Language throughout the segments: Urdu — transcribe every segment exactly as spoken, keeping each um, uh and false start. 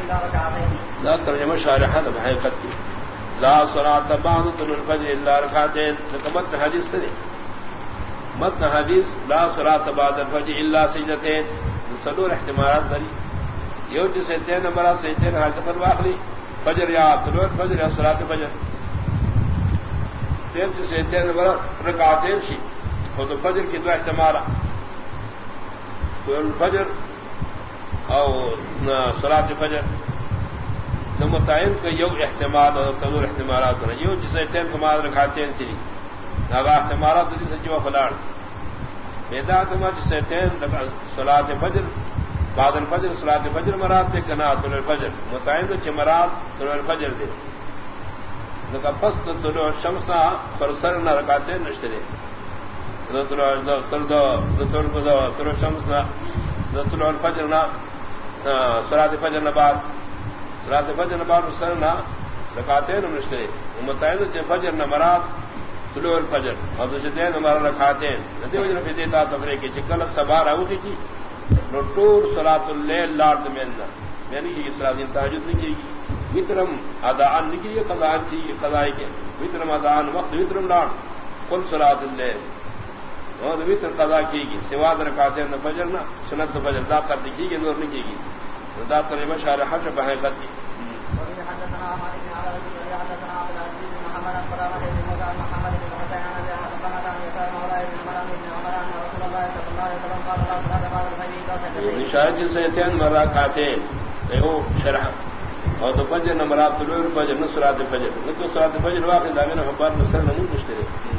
لا ترجمہ شارحہ حقیقت کی لا صلاۃ بعد طلوع الفجر الا رکعتين متن حدیث سے متن حدیث لا صلاۃ بعد الفجر الا سجدتين صدور احتمالات دری یہ جسے تین نمبر سے تین حالت پر واخلی فجر یا طلوع الفجر یا صلاۃ فجر تین جسے تین نمبر رکعتين شی خود فجر کی دو احتمال طلوع الفجر او صلاۃ فجر متعین کا یو احتمال اور صدور احتمالات ہیں یو جسے تین کمال رکھاتے ہیں سی ناغا احتمالات دی سچوا فلاڑ پیدا تما جسے تین صلاۃ فجر بعد الفجر صلاۃ فجر مراد تے کنا طلوع الفجر متعین تو مراد طلوع الفجر دے لگا پس طلوع الشمس فرسر نہ رکھاتے نشترے طلوع طلوع طلوع الشمس طلوع الفجر نہ صلاۃ فجر نہ بعد صلاۃ فجر نہ بعد سرنا رکعتین نشترے متعین کہ فجر نہ مراد طلوع الفجر اور دوسرے نمبر رکعتین ندی وجہ فی دیتا تفریق کی کل صبح راو کی نو ٹور صلاۃ اللیل لارد ملنا یعنی کہ صلاۃ تہجد نہیں کی وترم اداء نہیں کی قضاء کی قضاء کے وترم اداء وقت وترم لارد کل صلاۃ اللیل اور وتر قضا کی گی سوا رکعتین فجر نہ سنت فجر دا کر دی کی نور نہیں کی گی دا ترجمہ شارحہ سے بحقیقت کی شاید جسے تین مرہ کھاتے ہو شرح اور تو فجر نمرات طلوع الفجر نہ صلاۃ فجر نہ تو صلاۃ فجر واقع دامن حبار مسر نہیں مشترے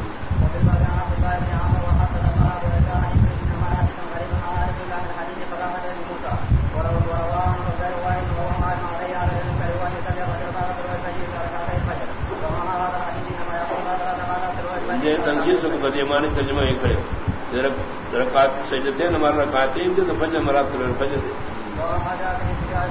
تنسیل سے بدیمانی ترجمہ یہ کرے رکعت سجدتین ہمارا رکعتین جو فجر مراد طلوع الفجر